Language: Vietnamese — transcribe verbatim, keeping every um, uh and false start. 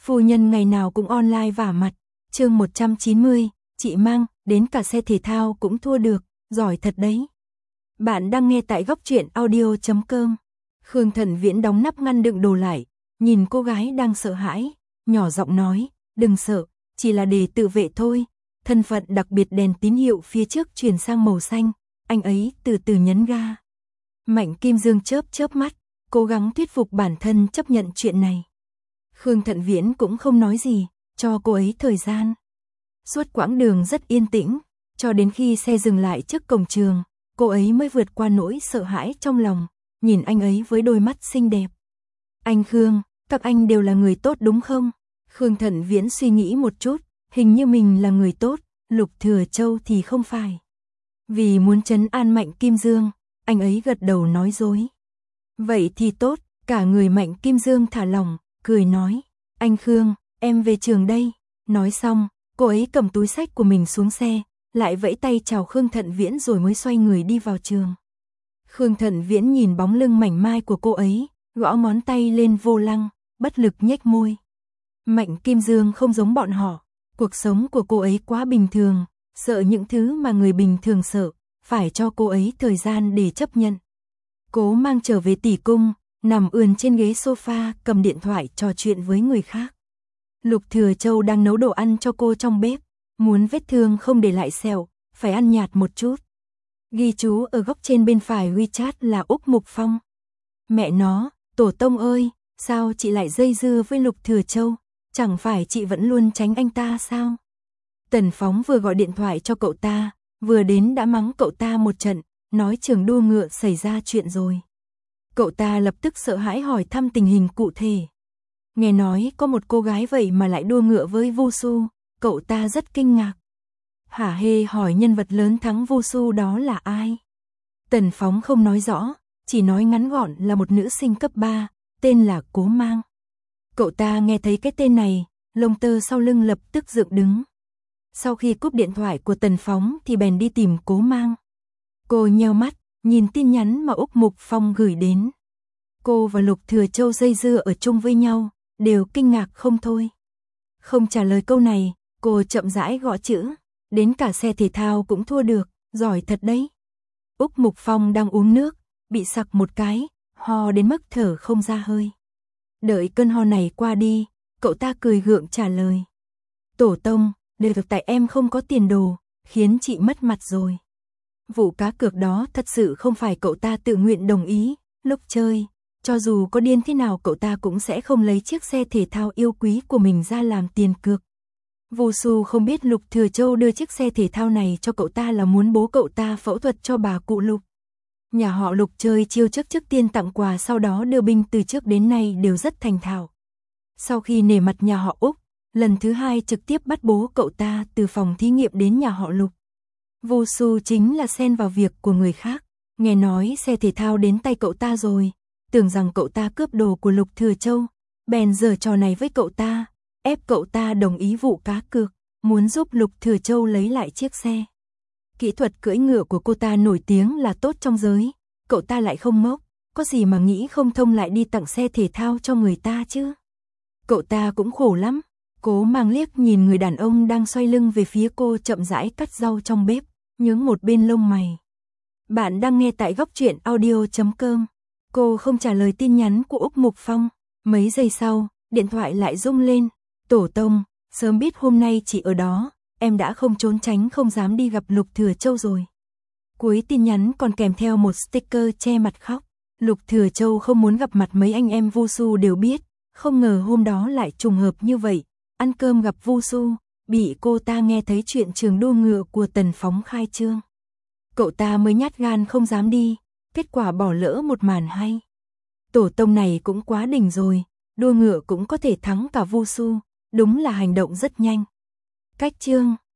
phu nhân ngày nào cũng online vả mặt. Chương một trăm chín mươi, chị Mang, đến cả xe thể thao cũng thua được, giỏi thật đấy. Bạn đang nghe tại góc truyện audio chấm com. Khương Thận Viễn đóng nắp ngăn đựng đồ lại, nhìn cô gái đang sợ hãi, nhỏ giọng nói, đừng sợ, chỉ là để tự vệ thôi. Thân phận đặc biệt đèn tín hiệu phía trước chuyển sang màu xanh, anh ấy từ từ nhấn ga. Mạnh Kim Dương chớp chớp mắt, cố gắng thuyết phục bản thân chấp nhận chuyện này. Khương Thận Viễn cũng không nói gì, cho cô ấy thời gian. Suốt quãng đường rất yên tĩnh, cho đến khi xe dừng lại trước cổng trường, cô ấy mới vượt qua nỗi sợ hãi trong lòng, nhìn anh ấy với đôi mắt xinh đẹp. Anh Khương, các anh đều là người tốt đúng không? Khương Thận Viễn suy nghĩ một chút, hình như mình là người tốt, Lục Thừa Châu thì không phải. Vì muốn trấn an Mạnh Kim Dương, anh ấy gật đầu nói dối. Vậy thì tốt, cả người Mạnh Kim Dương thả lỏng, cười nói, anh Khương, em về trường đây. Nói xong, cô ấy cầm túi xách của mình xuống xe, lại vẫy tay chào Khương Thận Viễn rồi mới xoay người đi vào trường. Khương Thận Viễn nhìn bóng lưng mảnh mai của cô ấy, gõ ngón tay lên vô lăng, bất lực nhếch môi. Mạnh Kim Dương không giống bọn họ, cuộc sống của cô ấy quá bình thường, sợ những thứ mà người bình thường sợ, phải cho cô ấy thời gian để chấp nhận. Cố Mang trở về tỷ cung, nằm ườn trên ghế sofa cầm điện thoại trò chuyện với người khác. Lục Thừa Châu đang nấu đồ ăn cho cô trong bếp, muốn vết thương không để lại sẹo, phải ăn nhạt một chút. Ghi chú ở góc trên bên phải WeChat là Úc Mục Phong. Mẹ nó, tổ tông ơi, sao chị lại dây dưa với Lục Thừa Châu, chẳng phải chị vẫn luôn tránh anh ta sao? Tần Phóng vừa gọi điện thoại cho cậu ta, vừa đến đã mắng cậu ta một trận, nói trường đua ngựa xảy ra chuyện rồi. Cậu ta lập tức sợ hãi hỏi thăm tình hình cụ thể. Nghe nói có một cô gái vậy mà lại đua ngựa với Wushu, cậu ta rất kinh ngạc. Hả hê hỏi nhân vật lớn thắng Wushu đó là ai? Tần Phóng không nói rõ, chỉ nói ngắn gọn là một nữ sinh cấp ba, tên là Cố Mang. Cậu ta nghe thấy cái tên này, lông tơ sau lưng lập tức dựng đứng. Sau khi cúp điện thoại của Tần Phóng thì bèn đi tìm Cố Mang. Cô nheo mắt, nhìn tin nhắn mà Úc Mục Phong gửi đến. Cô và Lục Thừa Châu dây dưa ở chung với nhau, đều kinh ngạc không thôi. Không trả lời câu này, cô chậm rãi gõ chữ, đến cả xe thể thao cũng thua được, giỏi thật đấy. Úc Mục Phong đang uống nước, bị sặc một cái, ho đến mức thở không ra hơi. Đợi cơn ho này qua đi, cậu ta cười gượng trả lời. Tổ tông, đều được tại em không có tiền đồ, khiến chị mất mặt rồi. Vụ cá cược đó thật sự không phải cậu ta tự nguyện đồng ý, lúc chơi, cho dù có điên thế nào cậu ta cũng sẽ không lấy chiếc xe thể thao yêu quý của mình ra làm tiền cược. Wushu không biết Lục Thừa Châu đưa chiếc xe thể thao này cho cậu ta là muốn bố cậu ta phẫu thuật cho bà cụ Lục. Nhà họ Lục chơi chiêu chức trước tiên tặng quà sau đó đưa binh từ trước đến nay đều rất thành thạo. Sau khi nể mặt nhà họ Úc, lần thứ hai trực tiếp bắt bố cậu ta từ phòng thí nghiệm đến nhà họ Lục. Wushu chính là xen vào việc của người khác, nghe nói xe thể thao đến tay cậu ta rồi, tưởng rằng cậu ta cướp đồ của Lục Thừa Châu, bèn giở trò này với cậu ta, ép cậu ta đồng ý vụ cá cược, muốn giúp Lục Thừa Châu lấy lại chiếc xe. Kỹ thuật cưỡi ngựa của cô ta nổi tiếng là tốt trong giới, cậu ta lại không ngốc, có gì mà nghĩ không thông lại đi tặng xe thể thao cho người ta chứ. Cậu ta cũng khổ lắm. Cố Mang liếc nhìn người đàn ông đang xoay lưng về phía cô chậm rãi cắt rau trong bếp, nhướng một bên lông mày. Bạn đang nghe tại góc truyện audio chấm com. Cô không trả lời tin nhắn của Úc Mục Phong. Mấy giây sau, điện thoại lại rung lên. Tổ tông, sớm biết hôm nay chị ở đó, em đã không trốn tránh không dám đi gặp Lục Thừa Châu rồi. Cuối tin nhắn còn kèm theo một sticker che mặt khóc. Lục Thừa Châu không muốn gặp mặt mấy anh em Wushu đều biết, không ngờ hôm đó lại trùng hợp như vậy. Ăn cơm gặp Wushu, bị cô ta nghe thấy chuyện trường đua ngựa của Tần Phóng khai trương. Cậu ta mới nhát gan không dám đi, kết quả bỏ lỡ một màn hay. Tổ tông này cũng quá đỉnh rồi, đua ngựa cũng có thể thắng cả Wushu, đúng là hành động rất nhanh. Cách chương